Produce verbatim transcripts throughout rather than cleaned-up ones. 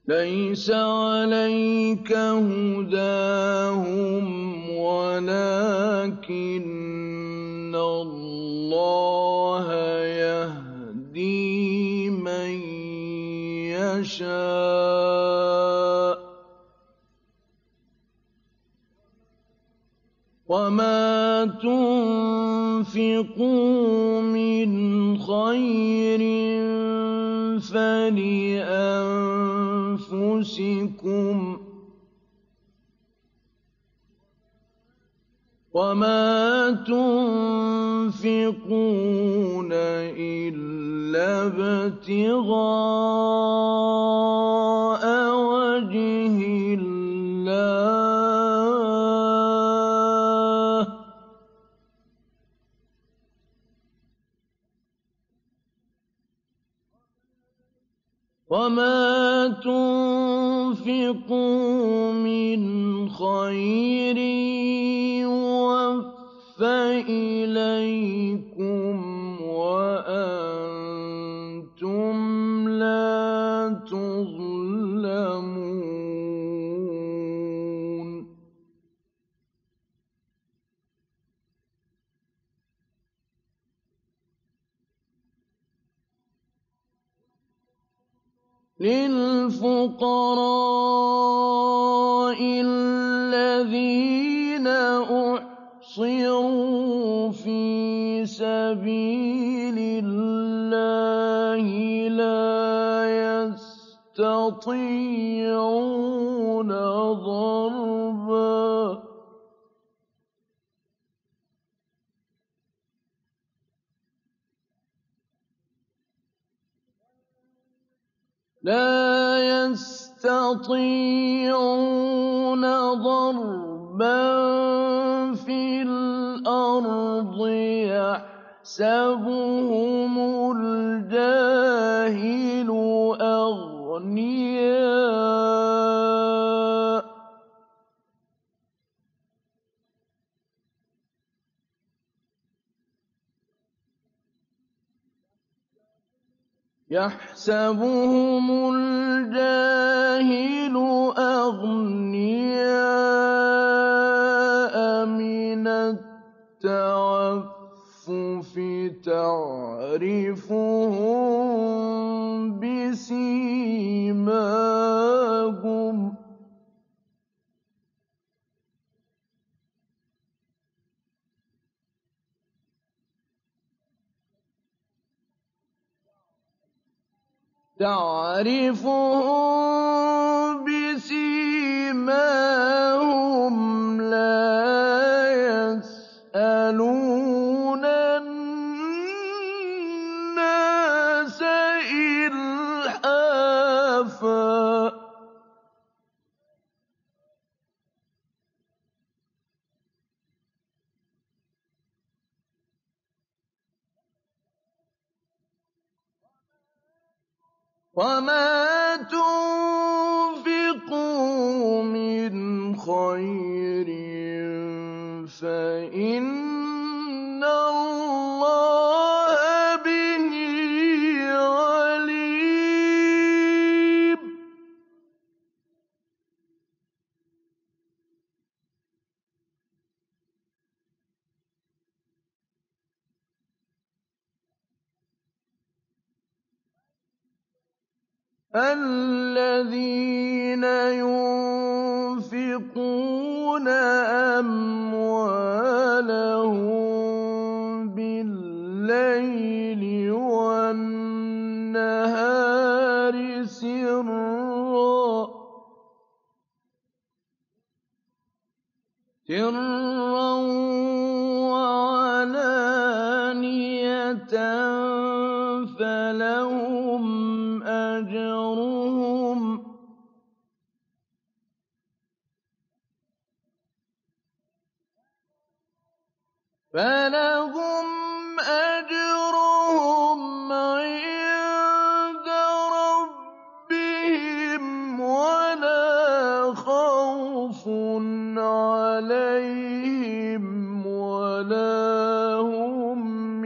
لَيْسَ عَلَيْكَ هُدَاهُمْ وَلَٰكِنَّ اللَّهَ يَهْدِي مَن يَشَاءُ ۚ وَمَا تُنفِقُوا مِنْ خَيْرٍ فَلِأَنفُسِكُمْ ۚ وَمَا تُنفِقُونَ إِلَّا ابْتِغَاءَ وَجْهِ اللَّهِ ۚ وَمَا تُنفِقُوا مِنْ خَيْرٍ يُوَفَّ إِلَيْكُمْ وَأَنتُمْ لَا تُظْلَمُونَ لِلْفُقَرَاءِ الَّذِينَ أُحْصِرُوا فِي سَبِيلِ اللَّهِ لَا يَسْتَطِيعُونَ ضَرْبًا لَا يَسْتَطِيعُونَ ضَرْبًا فِي الْأَرْضِ يَحْسَبُهُمُ الْجَاهِلُ أَغْنِيَاءَ يَحْسَبُهُمُ الْجَاهِلُ أَغْنِيَاءَ مِنَ التَّعَفُّفِ تَعْرِفُهُم بِسِيمَاهُمْ تعرفهم بسيماهم لا يسألون الناس إلحافا وَمَا تُنفِقُوا مِنْ خَيْرٍ فَإِنَّ اللَّهَ بِهِ عَلِيمٌ الَّذِينَ يُنفِقُونَ أَمْوَالَهُم بِاللَّيْلِ وَالنَّهَارِ سِرًّا وَعَلَانِيَةً فَلَهُمْ أَجْرُهُمْ فَلَهُمْ أَجْرُهُمْ عِندَ رَبِّهِمْ وَلَا خَوْفٌ عَلَيْهِمْ وَلَا هُمْ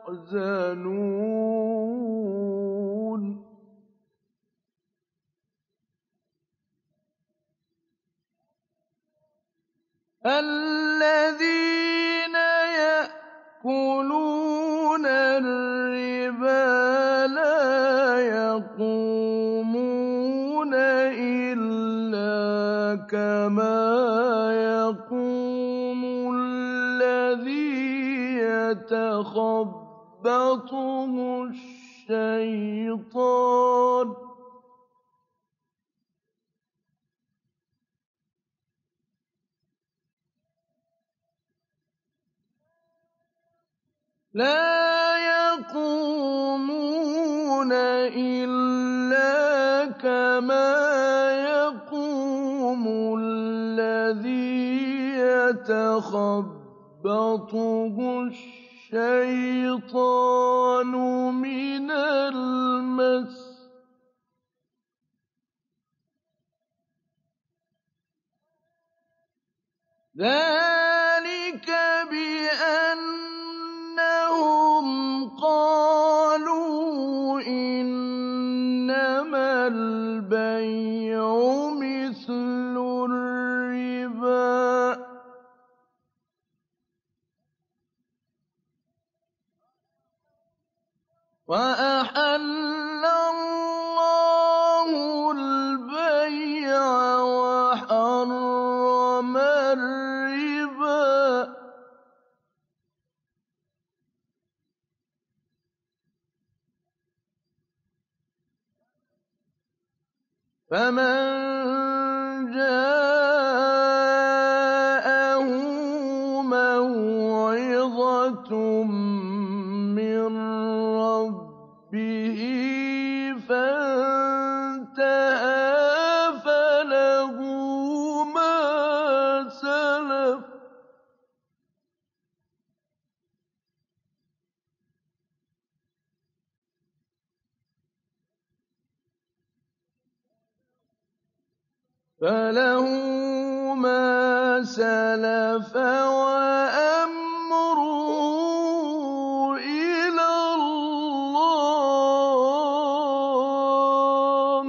يَحْزَنُونَ الَّذِينَ يَأْكُلُونَ الرِّبَا لَا يَقُومُونَ إِلَّا كَمَا يَقُومُ الَّذِي يَتَخَبَّطُهُ الشَّيْطَانُ لا يقومون إلا كما يقوم الذي يتخبطه الشيطان من المس ذلك بأنهم قالوا إنما البيع مثل الربا وأحل الله البيع وحرم الربا فمن جاءه موعظة من ربه فانتهى فله ما سلف فله ما سلف وأمره إلى الله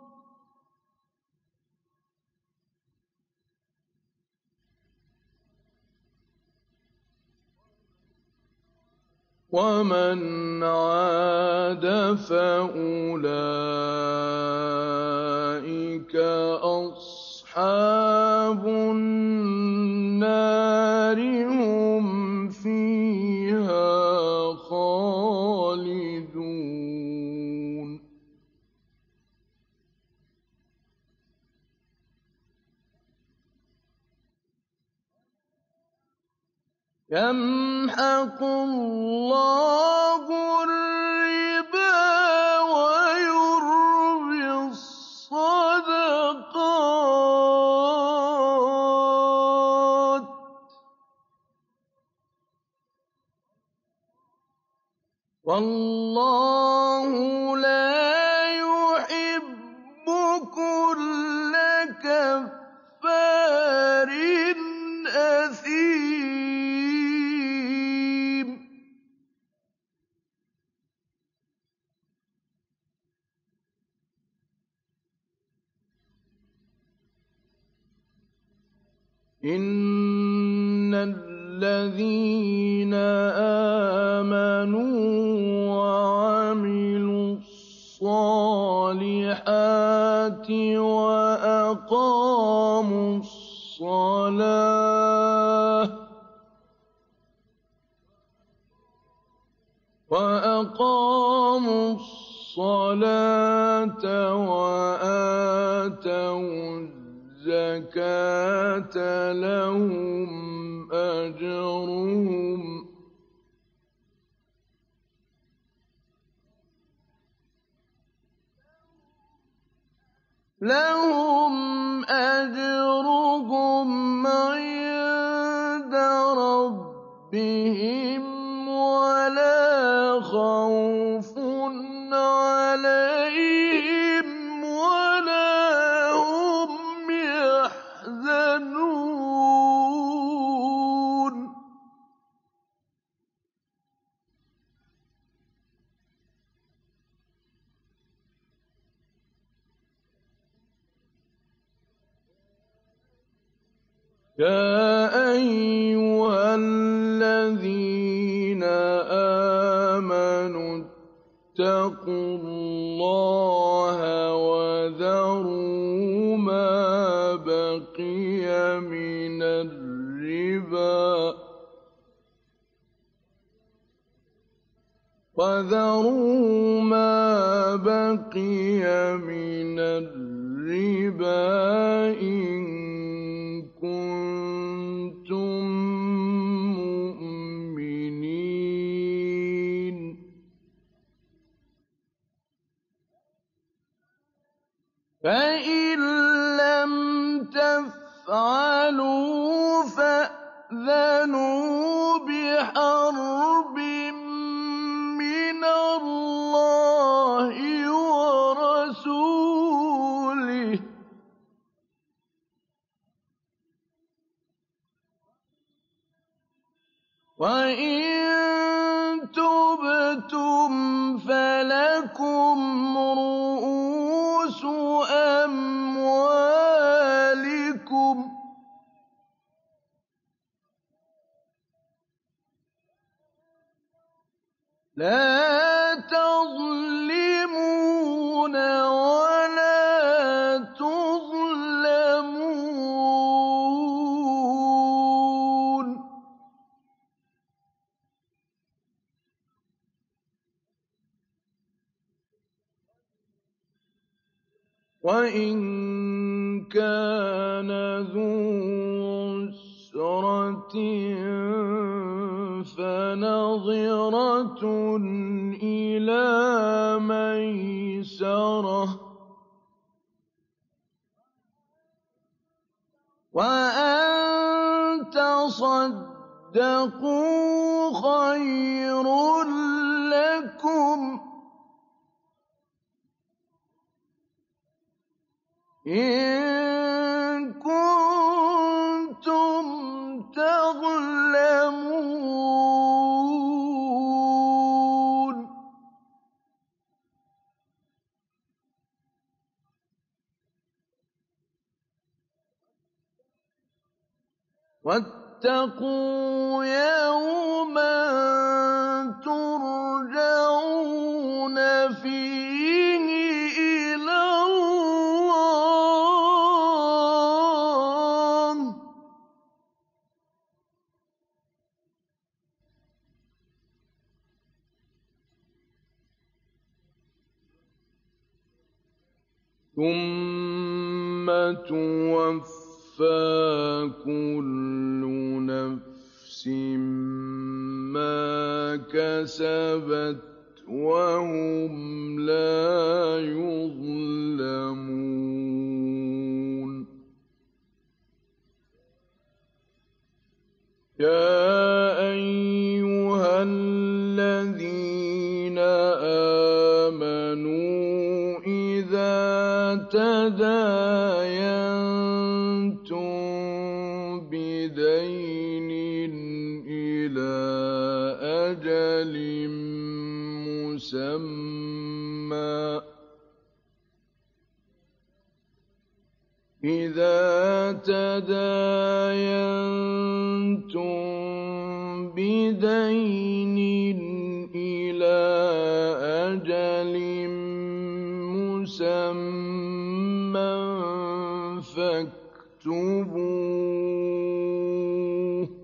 ومن عاد فأولئك أصحاب النار هم فيها خالدون يمحق الله الربا ويربي الصدقات والله لا يحب كل كفار أثيم إن الذين آمنوا وعملوا الصالحات وأقاموا الصلاة وأقاموا الصلاة وآتوا الزكاة لهم أجرهم لهم أجرهم عند ربهم ولا خوف عليهم ولا هم يحزنون يَا أَيُّهَا الَّذِينَ آمَنُوا اتَّقُوا اللَّهَ وَذَرُوا مَا بَقِيَ مِنَ الرِّبَا وَذَرُوا مَا بَقِيَ مِنَ الرِّبَا إِن كُنتُم مُّؤْمِنِينَ فَإِن لَّمْ تَفْعَلُوا فَأْذَنُوا بِحَرْبٍ مِّنَ اللَّهِ وَرَسُولِهِ ۖ وَإِن تُبْتُمْ فَلَكُمْ رُءُوسُ أَمْوَالِكُمْ لَا تَظْلِمُونَ وَلَا تُظْلَمُونَ وَإِن كَانَ ذُو عُسْرَةٍ فَنَظِرَةٌ إِلَىٰ مَيْسَرَةٍ ۚ وَأَن تَصَدَّقُوا خَيْرٌ لَّكُمْ ۖ إِن كُنتُمْ تَعْلَمُونَ وَاتَّقُوا يَوْمًا تُرْجَعُونَ فِيهِ إِلَى اللَّهِ ۖ ثُمَّ تُوَفَّىٰ كُلُّ نَفْسٍ مَّا كَسَبَتْ وَهُمْ لَا يُظْلَمُونَ يَا أَيُّهَا الَّذِينَ آمَنُوا إِذَا تَدَايَنتُم بِدَيْنٍ إِلَىٰ أَجَلٍ مُّسَمًّى إِذَا تَدَايَنتُم بِدَيْنٍ إِلَىٰ أَجَلٍ مُّسَمًّى فَاكْتُبُوهُ ۚ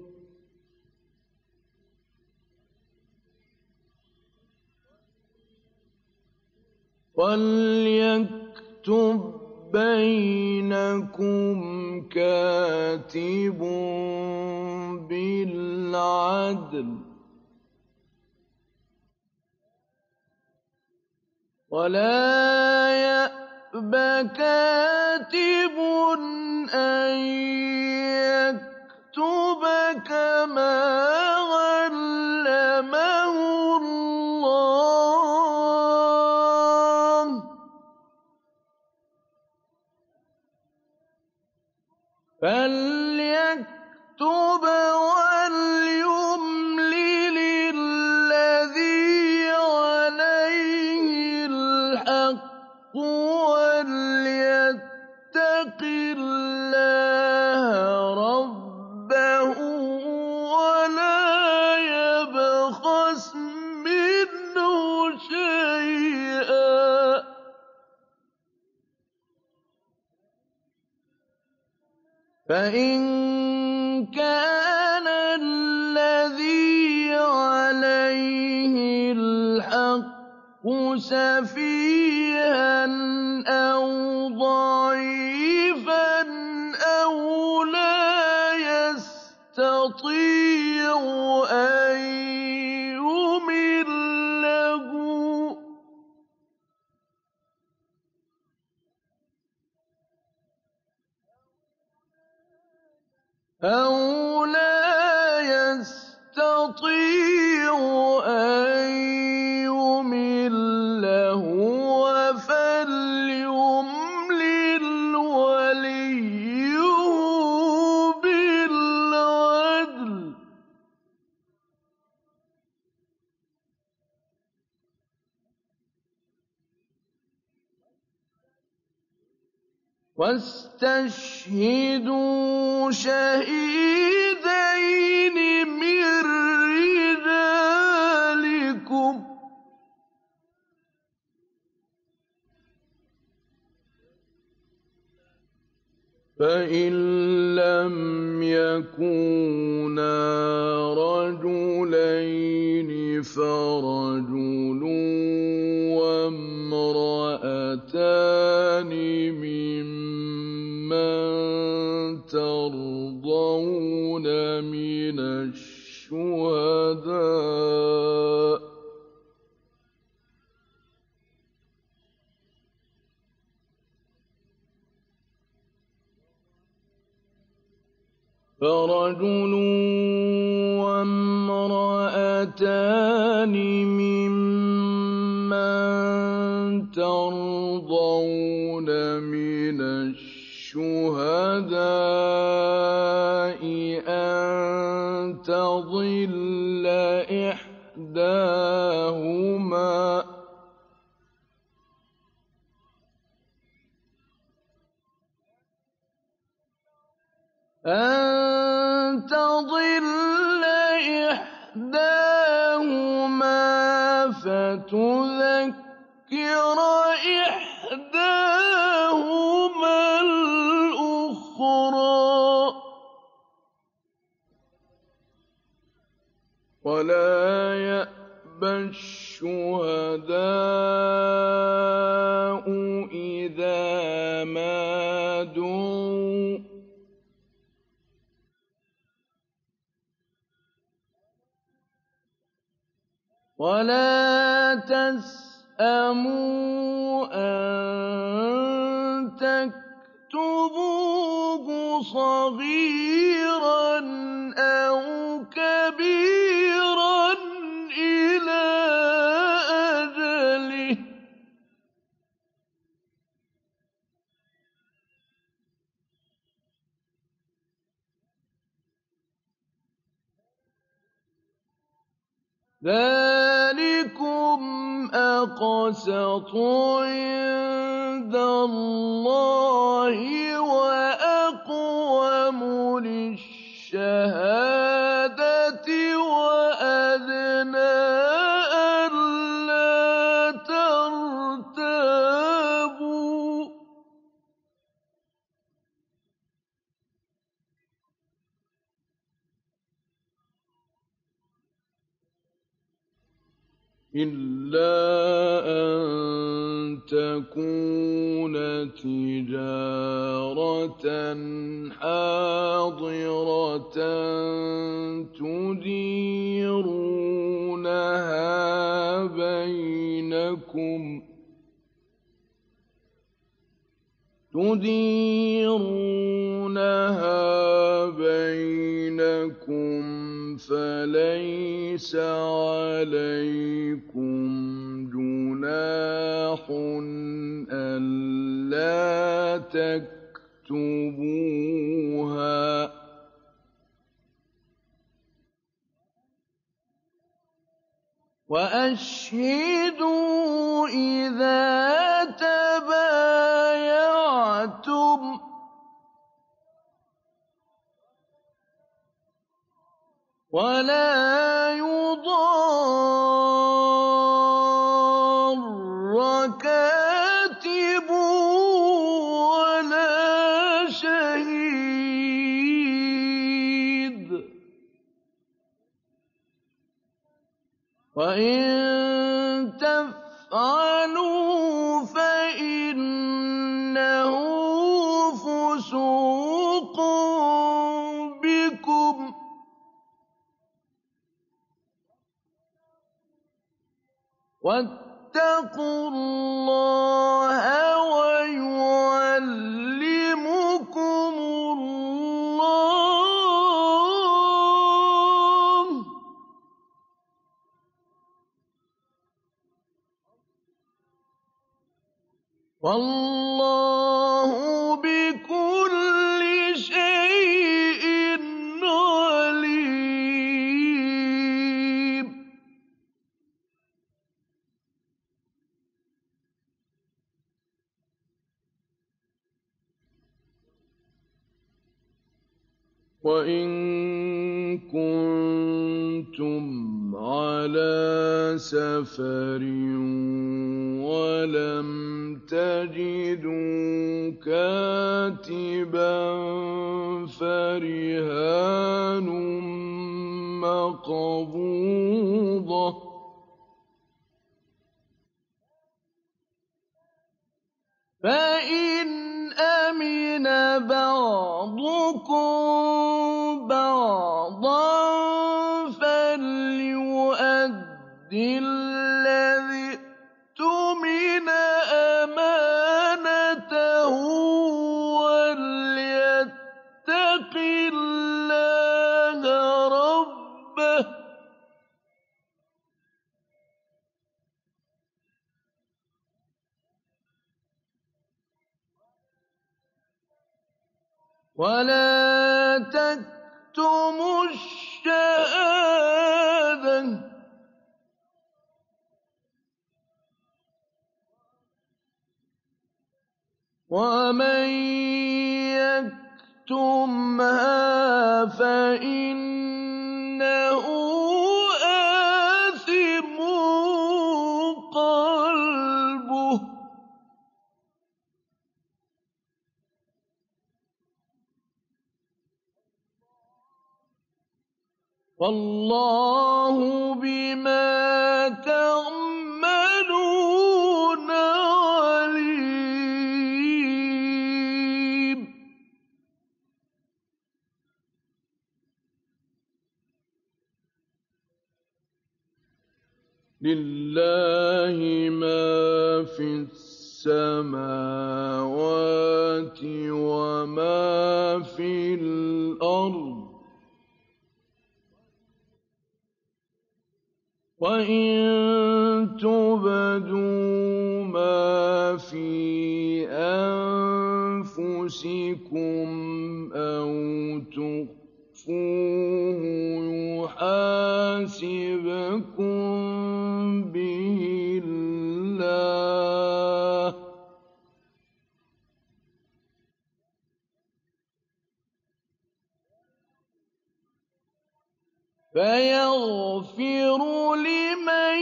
وَلْيَكْتُب بَّيْنَكُمْ كَاتِبٌ بِالْعَدْلِ ۚ وَلَا يَأْبَ كَاتِبٌ أَن يَكْتُبَ كَمَا عَلَّمَهُ اللَّهُ ۚ فَلْيَكْتُبْ وَلْيُمْلِلِ الَّذِي عَلَيْهِ الْحَقُّ وَلْيَتَّقِ اللَّهَ رَبَّهُ فإن كان الذي عليه الحق سفيها أو ضعيفا أو لا يستطيع أن يمله أو لا يستطيع أن يمله فليملل وليه بالعدل واستشهدوا شهيدين من رجالكم فإن لم يكونا رجلين فرجل وامرأتان ممن ترضون من الشهداء فرجل وامرأتان ممن ترضون من الشهداء أن تضل إحداهما أن تضل إحداهما فتذكر إحداهما الأخرى ولا يأبى الشهداء إذا ما دعوا ولا تسأموا أن تكتبوه صغيرا أو كبيرا إلى أجله ذلكم أقسط عند الله وأقوم للشهادة وأدنى ألا ترتابوا إلا أن تكون تجارة حاضرة تديرونها بينكم تديرونها بينكم فليس عليكم جناح ألا تكتبوها وأشهدوا إذا تبايعتم ولا يضار كاتب ولا شهيد تفعلوا فإنه فسوق بكم ۖ واتقوا الله ويعلمكم الله ۗ والله بكل شيء عليم. وَإِن كُنتُمْ عَلَىٰ سَفَرٍ وَلَمْ تَجِدُوا كَاتِبًا فَرِهَانٌ مَّقْبُوضَةٌ ۖ فَإِنْ أَمِنَ بَعْضُكُم بَعْضًا فَلْيُؤَدِّ الَّذِي اؤْتُمِنَ أَمَانَتَهُ وَلْيَتَّقِ اللَّهَ رَبَّهُ ۗ وَلَا تَكْتُمُوا الشَّهَادَةَ ۚ وَمَن يَكْتُمْهَا فَإِنَّهُ آثِمٌ قَلْبُهُ ۗ وَاللَّهُ بِمَا تَعْمَلُونَ عَلِيمٌ. لِلَّهِ مَا فِي السَّمَاوَاتِ وَمَا فِي الْأَرْضِ ۚ وَإِن تُبْدُوا مَا فِي أَنفُسِكُمْ أَوْ تُخْفُوهُ يُحَاسِبْكُم بِهِ اللَّهُ ۖ فَيَغْفِرُ لِمَن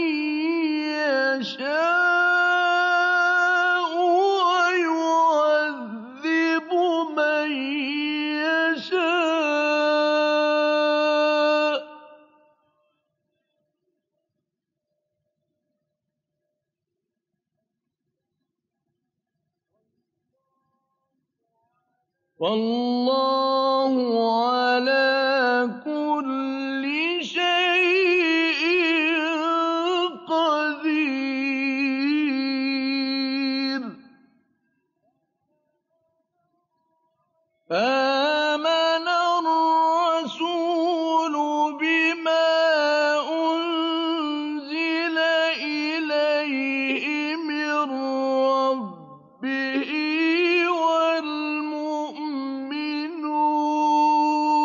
يَشَاءُ وَيُعَذِّبُ مَن يَشَاءُ ۗ وَاللَّهُ عَلَىٰ كُلِّ شَيْءٍ قَدِيرٌ. آمَنَ الرَّسُولُ بِمَا أُنزِلَ إِلَيْهِ مِن رَّبِّهِ وَالْمُؤْمِنُونَ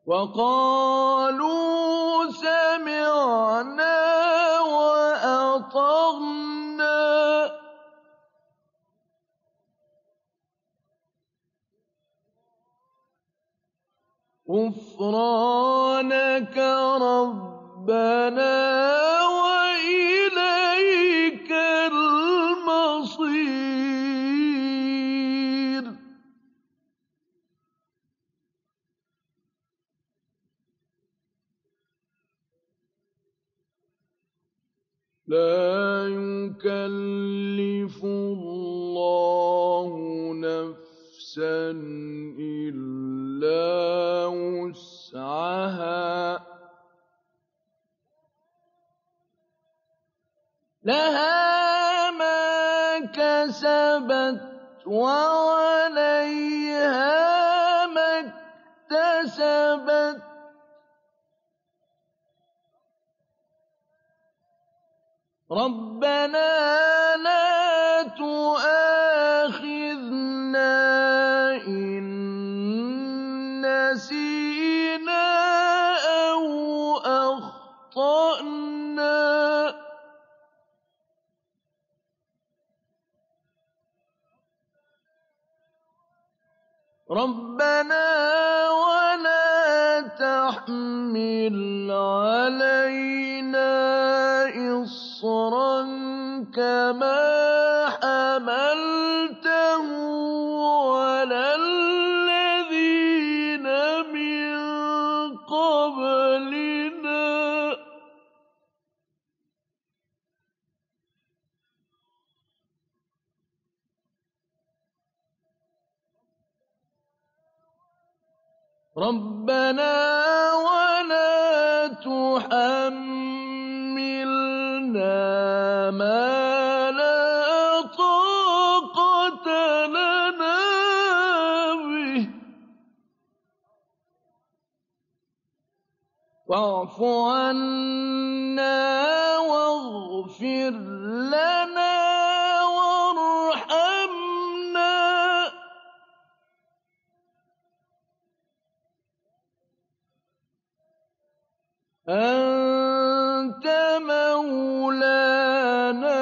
وقالوا سمعنا وأطعنا غفرانك ربنا وإليك المصير. لا يكلف الله نفسا إلا وسعها لها ما كسبت وعليها ما اكتسبت ربنا لا تؤاخذنا إن نسينا أو أخطأنا ربنا ولا تحمل علينا إصرا كما حملته على الذين من قبلنا ربنا ولا تحملنا ما لا طاقة لنا به واعف عنا واغفر لنا وارحمنا أنت مولانا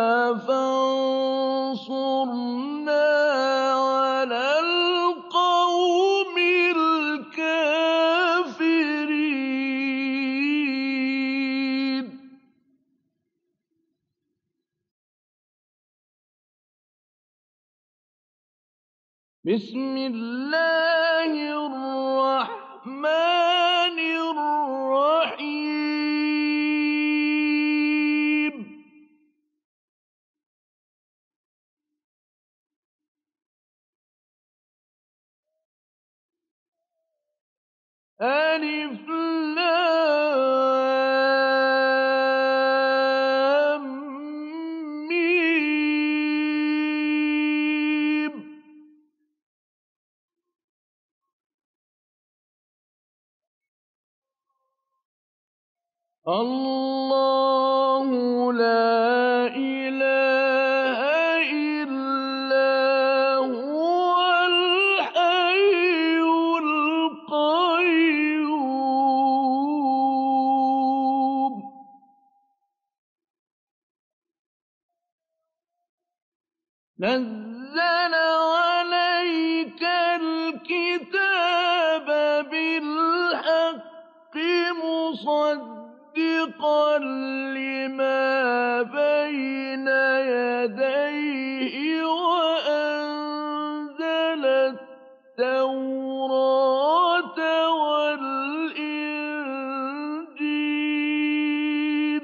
فانصرنا على القوم الكافرين. بسم الله الرحمن الرحيم. ألف لام ميم. الله لا إله إلا هو الحي القيوم. نزل عليك الكتاب بالحق مصدقا لما بين يديه وأنزل التوراة والإنجيل.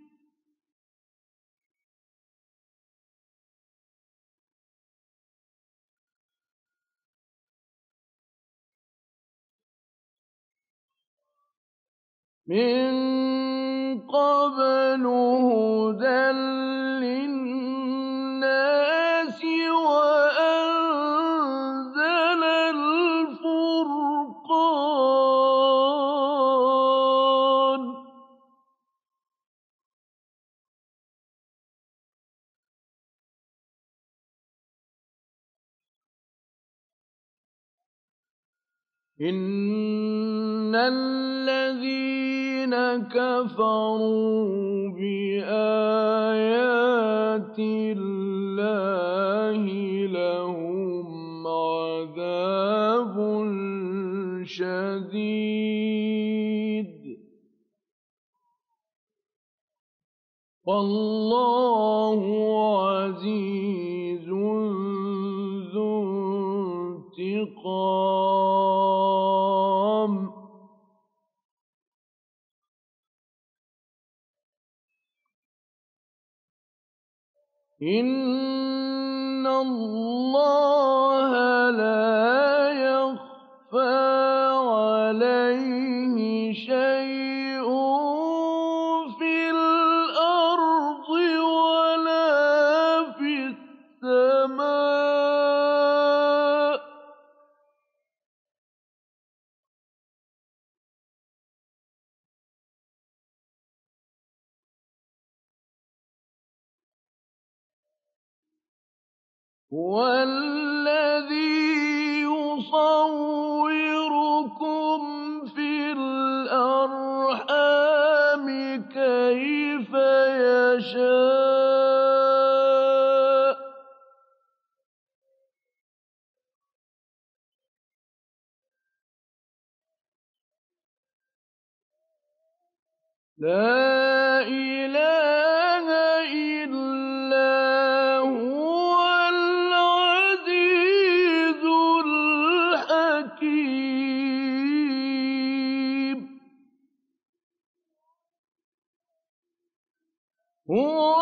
من قبل هدى للناس وأنزل الفرقان. إن الذين كفروا بآيات الله لهم عذاب شديد والله عزيز ذو انتقام. إن الله لا يخفى عليه شيء في الأرض ولا في السماء. هو الذي يصوركم في الأرحام كيف يشاء لا إله إلا هو العزيز الحكيم. هو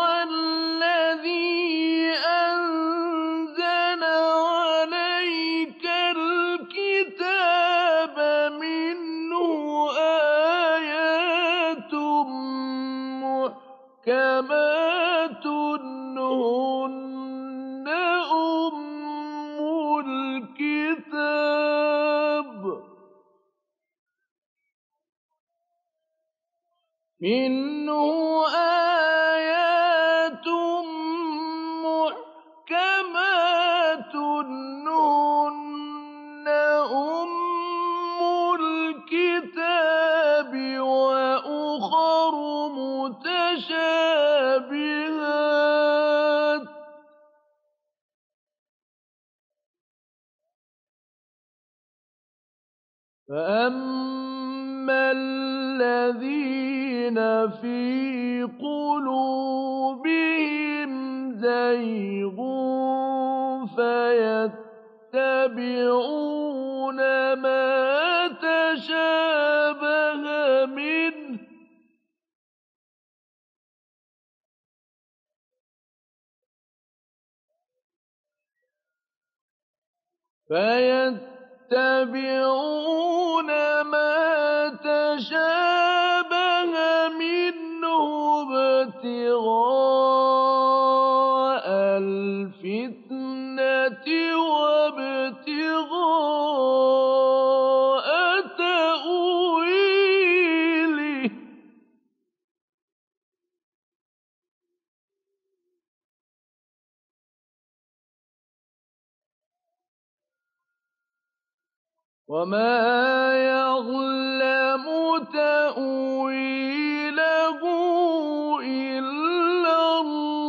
الذي أنزل عليك الكتاب منه آيات محكمات هن أم الكتاب منه آيات محكمات هن أم الكتاب وأخر متشابهات فأما الذين في قلوبهم زيغ فيتبعون ما تشابه منه فيتبعون ما تشابه منه ابتغاء الفتنة وابتغاء تأويله وما يعلم تأويله إلا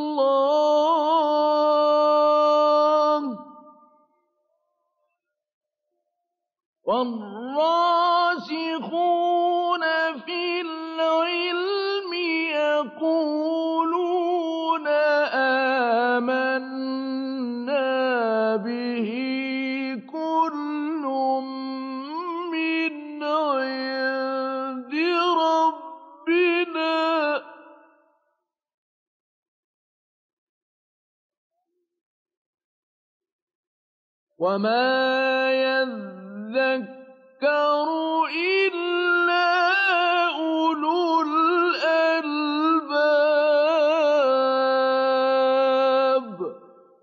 الله والراسخون في العلم يقولون آمنا به كل من عند ربنا وما يذكر إلا أولو الألباب.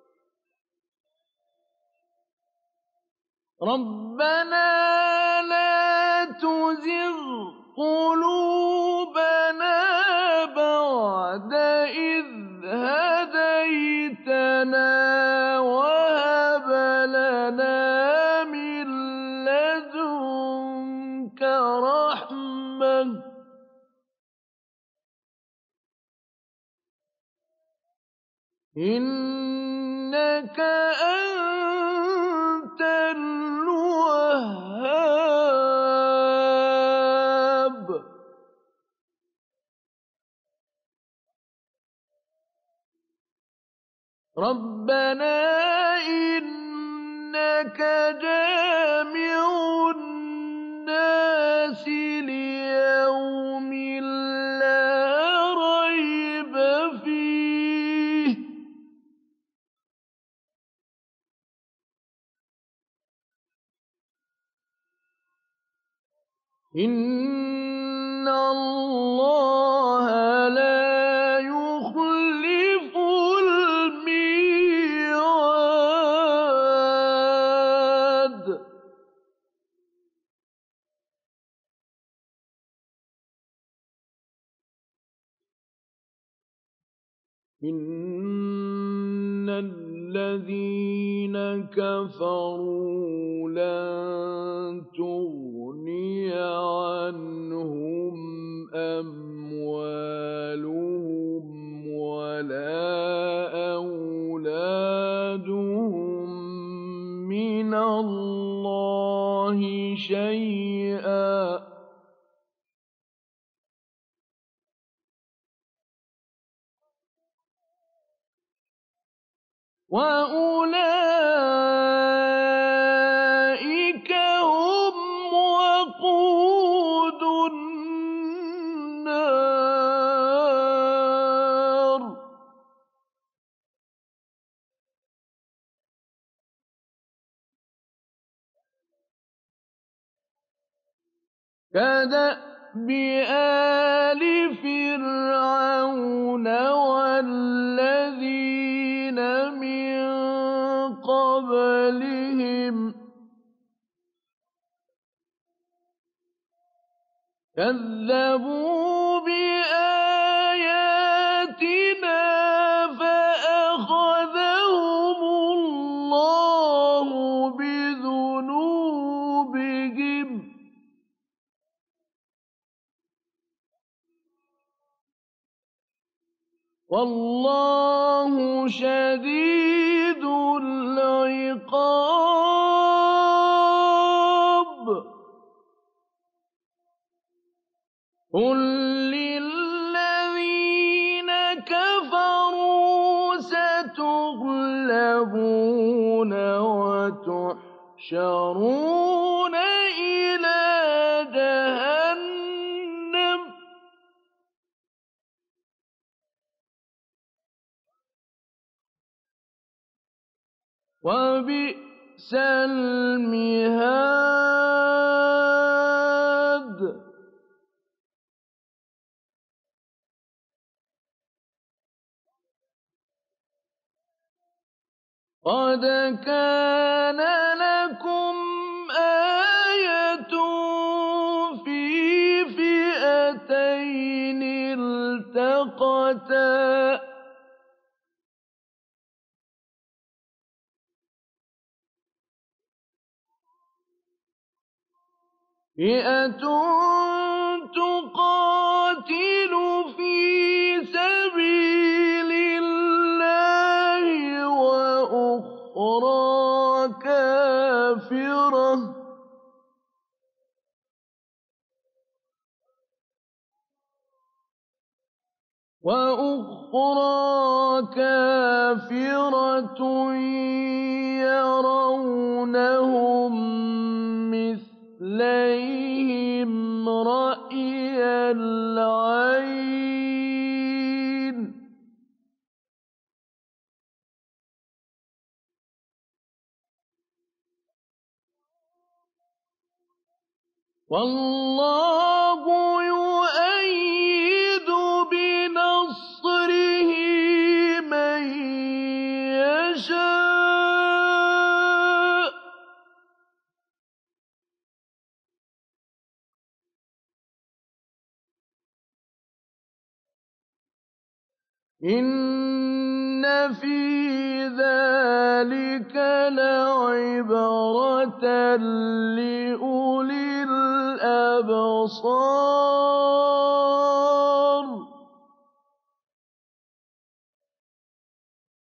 ربنا لا تزغ قلوبنا بعد إذ هديتنا وهب لنا من لدنك إِنَّكَ أَنتَ الْوَهَّابُ. رَبَّنَا إِنَّكَ جَامِعُ النَّاسِ لِيَوْمٍ لَّا رَيْبَ فِيهِ. إِنَّ اللَّهَ لَا يُخْلِفُ الْمِيعَادَ. إِنَّ الَّذِينَ كَفَرُوا لَن تُغْنِيَ عَنْهُمْ أَمْوَالُهُمْ وَلَا أَوْلَادُهُم مِّنَ اللَّهِ شَيْئًا وَأُولَٰئِكَ هُمْ وَقُودُ النَّارِ. كَدَأْبِ آلِ فِرْعَوْنَ وَالَّذِينَ مِن قَبْلِهِمْ ۚ كَذَّبُوا بِآيَاتِنَا فَأَخَذَهُمُ اللَّهُ بِذُنُوبِهِمْ ۗ وَاللَّهُ شَدِيدُ الْعِقَابِ. قُل لِّلَّذِينَ كَفَرُوا سَتُغْلَبُونَ وَتُحْشَرُونَ إِلَىٰ جَهَنَّمَ ۚ وَبِئْسَ الْمِهَادُ. قَدْ كَانَ لَكُمْ آيَةٌ فِي فِئَتَيْنِ الْتَقَتَا ۖ فِئَةٌ تُقَاتِلُ فِي سَبِيلِ اللَّهِ وَأُخْرَىٰ كَافِرَةٌ ۚ وَأُخْرَىٰ كَافِرَةٌ يَرَوْنَهُم مِّثْلَيْهِمْ رَأْيَ الْعَيْنِ ۚ وَاللَّهُ يُؤَيِّدُ بِنَصْرِهِ مَن يَشَاءُ ۗ إِنَّ فِي ذَٰلِكَ لَعِبْرَةً لِّأُولِي الْأَبْصَارِ.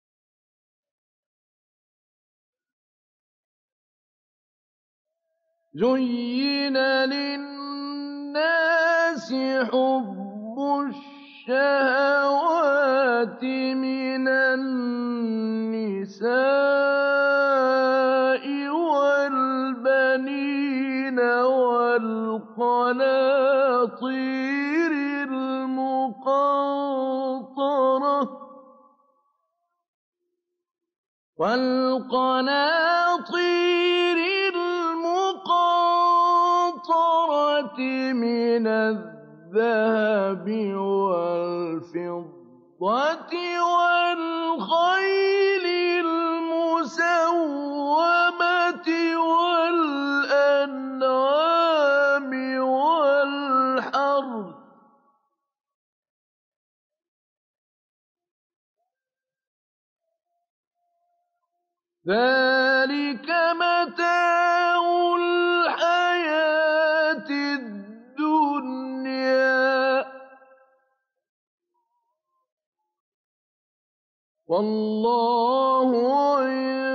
زُيِّنَ لِلنَّاسِ حُبُّ الشَّهَوَاتِ مِنَ النِّسَاءِ وَالْبَنِينَ وَالْقَنَاطِيرِ الْمُقَنطَرَةِ وَالْقَنَاطِيرِ الْمُقَنطَرَةِ مِنَ الذَّهَبِ وَالْفِضَّةِ وَالْخَيْلِ الْمُسَوَّمَةِ وَالْأَنْعَامِ وَالْحَرْثِ ۗ ذَٰلِكَ مَتَاعُ الْحَيَاةِ الدُّنْيَا ۖ وَاللَّهُ